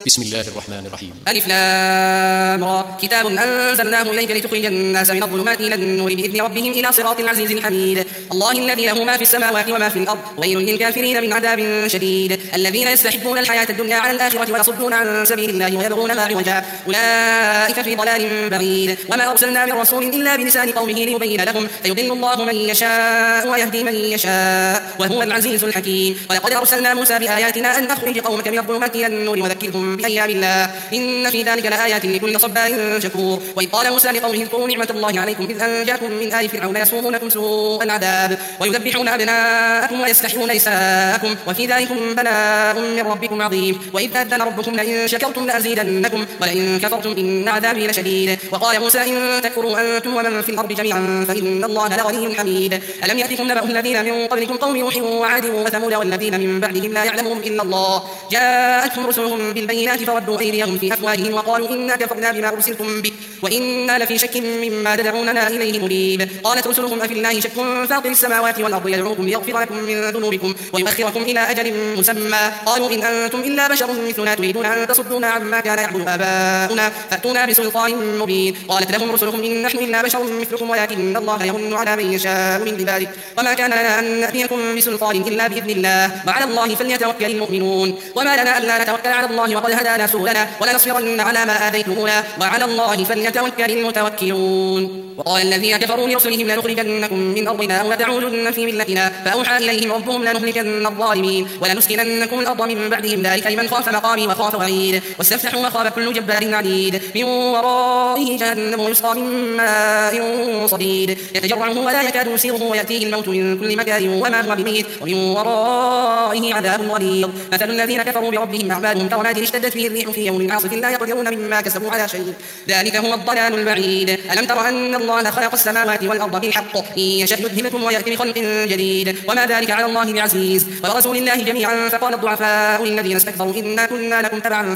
بسم الله الرحمن الرحيم. ألف لام را كتاب أنزلناه إليك لتخرج الناس من الظلمات إلى النور بإذن ربهم إلى صراط العزيز الحميد. الله الذي له ما في السماوات وما في الأرض ويل للكافرين من عذاب شديد. الذين يستحبون الحياة الدنيا على الآخرة ويصدون عن سبيل الله ويبغونها عوجا أولئك في ضلال بعيد. وما أرسلنا من رسول إلا بلسان قومه ليبين لهم فيضل الله من يشاء ويهدي من يشاء وهو العزيز الحكيم. ولقد أرسلنا موسى بآياتنا أن أخرج قومك من الظلمات إلى النور وذكرهم بأيام الله إن في ذلك لآيات لكل صبار شكور. وإذ قال موسى لقومه اذكروا نعمة الله عليكم إذ أنجاكم من آل فرعون يسومونكم سوء العذاب ويذبحون أبناءكم ويستحيون نساءكم وفي ذلكم بلاء من ربكم عظيم. وإذ أذن ربكم لئن شكرتم لأزيدنكم ولئن كفرتم إن عذابي لشديد. وقال موسى إن تكفروا أنتم ومن في الأرض جميعا فإن الله لغني حميد. ألم يأتكم نبأ الذين من قبلكم قوم نوح وعاد وثمود والذين من بعدهم لا يعلمهم إلا الله جاءتهم رسلهم بالبينات فردوا أيديهم في أفواههم وقالوا إنا كفرنا بما أرسلتم به وإنا لفي شك مما تدعوننا إليه مريب. قالت رسلهم أفي الله شك فاطر السماوات والأرض يدعوكم ليغفر لكم من ذنوبكم ويؤخركم إلى أجل مسمى قالوا إن أنتم إلا بشر مثلنا تريدون أن تصدونا عما كان يعبد آباؤنا فأتونا بسلطان مبين. قالت لهم رسلهم إن نحن إلا بشر مثلكم ولكن الله يمن على من يشاء من عباده وما كان لنا أن نأتيكم بسلطان إلا بإذن الله وعلى الله فليتوكل المؤمنون. وما لنا ألا نتوكل على الله وقد هدانا سبلنا ولنصبرن على ما آذيتمونا وعلى الله فليتوكل المتوكلون. وقال الذين كفروا لرسلهم لنخرجنكم من أرضنا أو لتعودن في ملتنا فأوحى إليهم ربهم لنهلكن الظالمين ولنسكننكم الأرض من بعدهم ذلك لمن خاف مقامي وخاف وعيد. واستفتحوا وخاب كل جبار عنيد من ورائه جهنم يسقى من ماء صديد يتجرعه ولا يكاد يسيغه ويأتيه الموت من كل مكان وما هو بميت ومن ورائه عذاب غليظ. مثل الذين كفروا بربهم أعمالهم كرماد اشتدت به الريح في يوم عاصف لا يقدرون مما كسبوا على شيء ذلك هو الضلال البعيد. ألم تر أن الله خلق السماوات والأرض بالحق إن يشأ يذهبكم ويأتي بخلق جديد وما ذلك على الله بعزيز. ورسول الله جميعا فقال الضعفاء للذين استكبروا إنا كنا لكم تبعا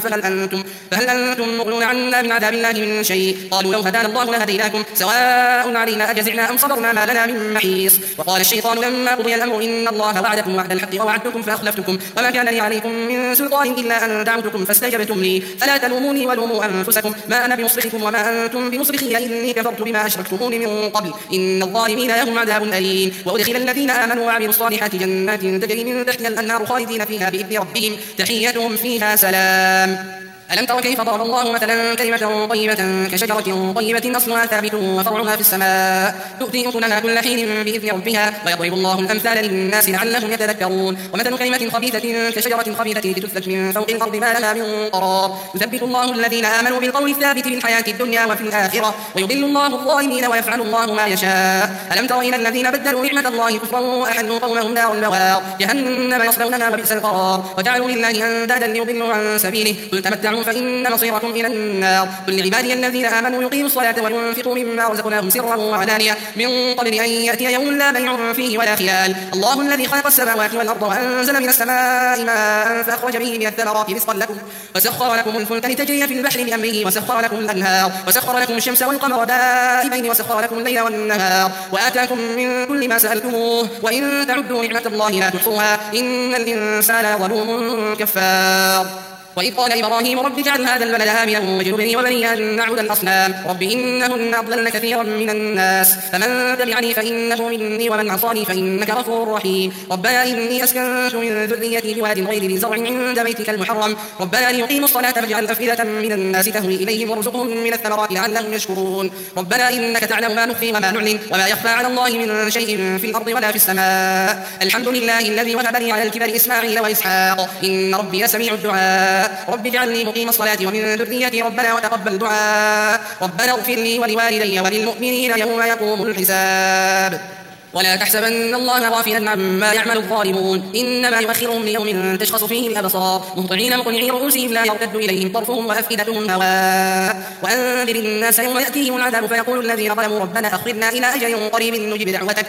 فهل أنتم مغنون عنا من عذاب الله من شيء قالوا لو هدانا الله لهديناكم سواء علينا أجزعنا أم صبرنا ما لنا من محيص. وقال الشيطان لما قضي الأمر إن الله وعدكم وعد الحق ووعدتكم فأخلفتكم وما كان لي عليكم من سلطان إلا أن دعوتكم فاستجبتم لي فلا تلوموني ولوموا أنفسكم ما أنا بمصرخكم وما أنتم بمصرخي إني كفرت بما أشركتموني من قبل إن الظالمين لهم عذاب أليم. وأدخل الذين آمنوا وعملوا الصالحات جنات تجري من تحتها الأنهار خالدين فيها بإذن ربهم تحيتهم فيها سلام. ألم تر كيف ضرب الله مثلا كلمة طيبة كشجرة طيبة أصلها ثابت وفرعها في السماء تؤتي أكلها كل حين بإذن ربها ويضرب الله الأمثال للناس لعلهم يتذكرون. ومثل كلمة خبيثة كشجرة خبيثة تثبت من فوق الأرض ما لها من قرار يثبت الله الذين آمنوا بالقول الثابت في الحياة الدنيا وفي الآخرة ويضل الله الظالمين ويفعل الله ما يشاء. ألم تر إلى الذين بدلوا نعمة الله كفرا وأحلوا قومهم دار البوار جهنم يصلونها وبئس القرار وجعلوا لله أندادا ليضلوا عن سبيله قل تمتعوا فإن مصيركم إلى النار. قل لعبادي الذين آمنوا يقيموا الصلاة وينفقوا مما رزقناهم سرا وعلانية من قبل أن يأتي يوم لا بيع فيه ولا خلال. الله الذي خلق السماوات والأرض وأنزل من السماء ماء فأخرج به من الثمرات رزقا لكم وسخر لكم الفلك لتجري في البحر بأمره وسخر لكم الأنهار وسخر لكم الشمس والقمر دائبين وسخر لكم الليل والنهار وآتاكم من كل ما سألتموه وإن تعدوا نعمة الله لا تحصوها إن الإنسان ظلوم كفار. وإذ قال إبراهيم رب اجعل هذا البلد آمنا واجنبني وبني أن نعبد الأصنام رب إنهن أضللن كثيرا من الناس فمن تبعني فإنه مني ومن عصاني فإنك غفور رحيم. ربنا إني أسكنت من ذريتي بواد غير ذي زرع عند بيتك المحرم ربنا ليقيموا الصلاة فاجعل أفئدة من الناس تهوي إليهم وارزقهم من الثمرات لعلهم يشكرون. ربنا إنك تعلم ما نخفي وما نعلن وما يخفى على الله من شيء في الأرض ولا في السماء الحمد لله الذي وهب لي على الكبر إسماعيل وإسحاق إن ربي لسميع الدعاء. رب اجعلني مقيم الصلاة ومن ذريتي ربنا وتقبل دعاء ربنا اغفر لي ولوالدي وللمؤمنين يوم يقوم الحساب. ولا تحسبن الله غافلا عما يعمل الظالمون إنما يؤخرهم ليوم تشخص فيه الأبصار مهطعين مقنعي رؤوسهم لا يرتد إليهم طرفهم وأفئدتهم هواء. وأنذر الناس يوم يأتيهم العذاب فيقول الذين ظلموا ربنا أخرنا إلى أجل قريب نجب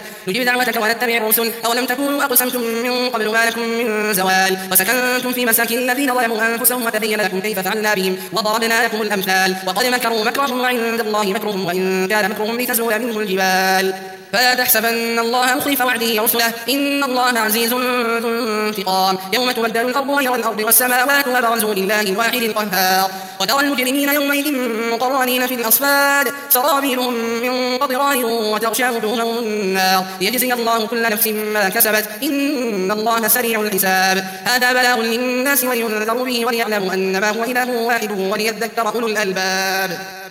دعوتك ونتبع الرسل أولم تكونوا أقسمتم من قبل ما لكم من زوال وسكنتم في مساكن الذين ظلموا أنفسهم وتبين لكم كيف فعلنا بهم وضربنا لكم الأمثال وقد مكروا مكرهم وعند الله مكرهم وإن كان مكرهم لتزول منه الجبال. فلا تحسبن الله مخلف وعده رسله إن الله عزيز ذو انتقام يوم تبدل الأرض غير الأرض والسماوات وبرزوا لله الواحد القهار وترى المجرمين يومئذ مقرنين في الأصفاد سرابيلهم من قطران وتغشى وجوههم النار ليجزي الله كل نفس ما كسبت إن الله سريع الحساب هذا بلاغ للناس ولينذروا به وليعلموا أنما هو إله واحد وليذكر أولو الألباب